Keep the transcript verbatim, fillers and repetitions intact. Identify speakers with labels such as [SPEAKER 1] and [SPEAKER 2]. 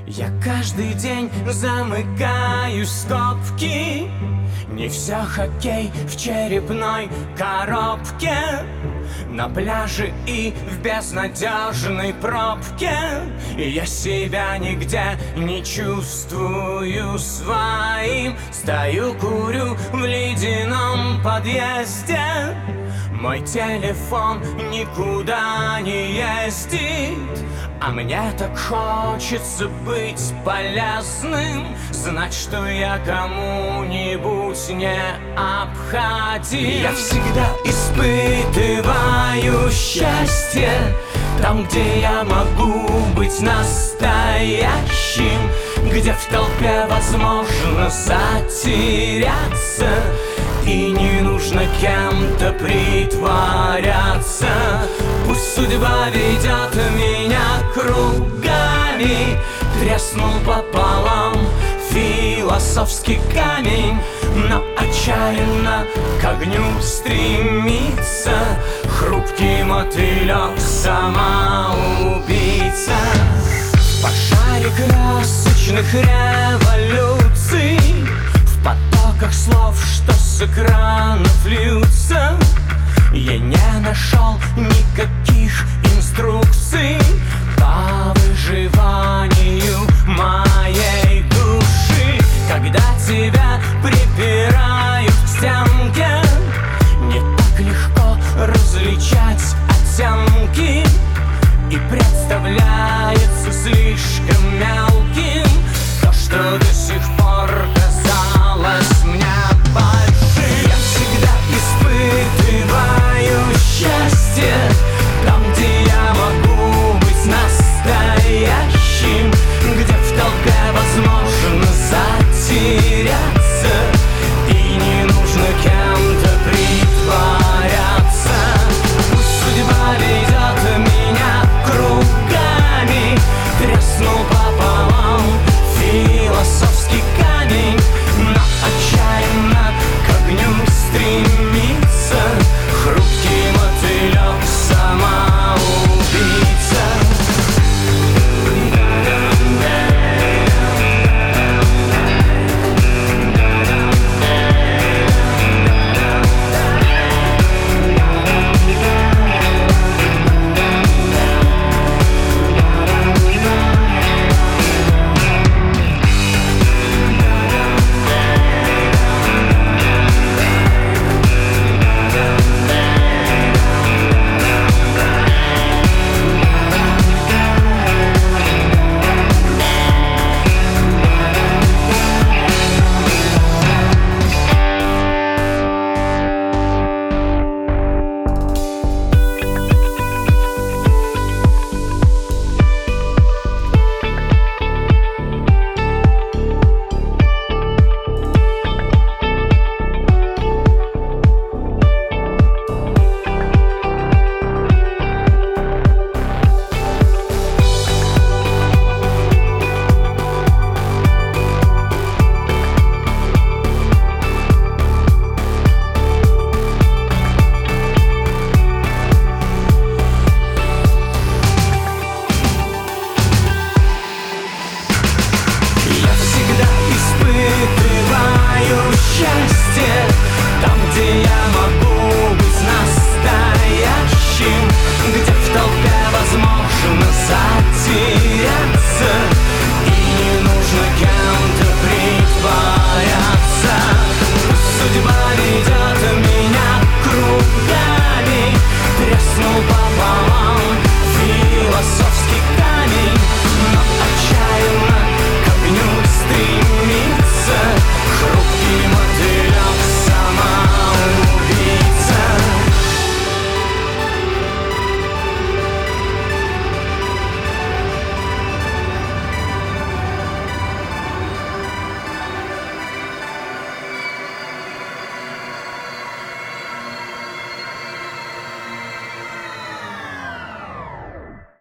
[SPEAKER 1] Я каждый день замыкаю скобки. Не все хоккей в черепной коробке, на пляже и в безнадежной пробке. И я себя нигде не чувствую своим. Стою, курю в ледяном подъезде. Мой телефон никуда не ездит, а мне так хочется быть полезным, знать, что я кому-нибудь не обходим. Я всегда испытываю счастье там, где я могу быть настоящим, где в толпе возможно затеряться и не нужно кем-то притворяться. Пусть судьба ведет меня кругами, треснул пополам философский камень, но отчаянно к огню стремится хрупкий мотылек, самоубийца. В пожаре красочных революций, в потоках слов, что с экранов льются, я не нашел никаких инструкций по выживанию моей души. Когда тебя припирают к стенке, не так легко различать оттенки и прятать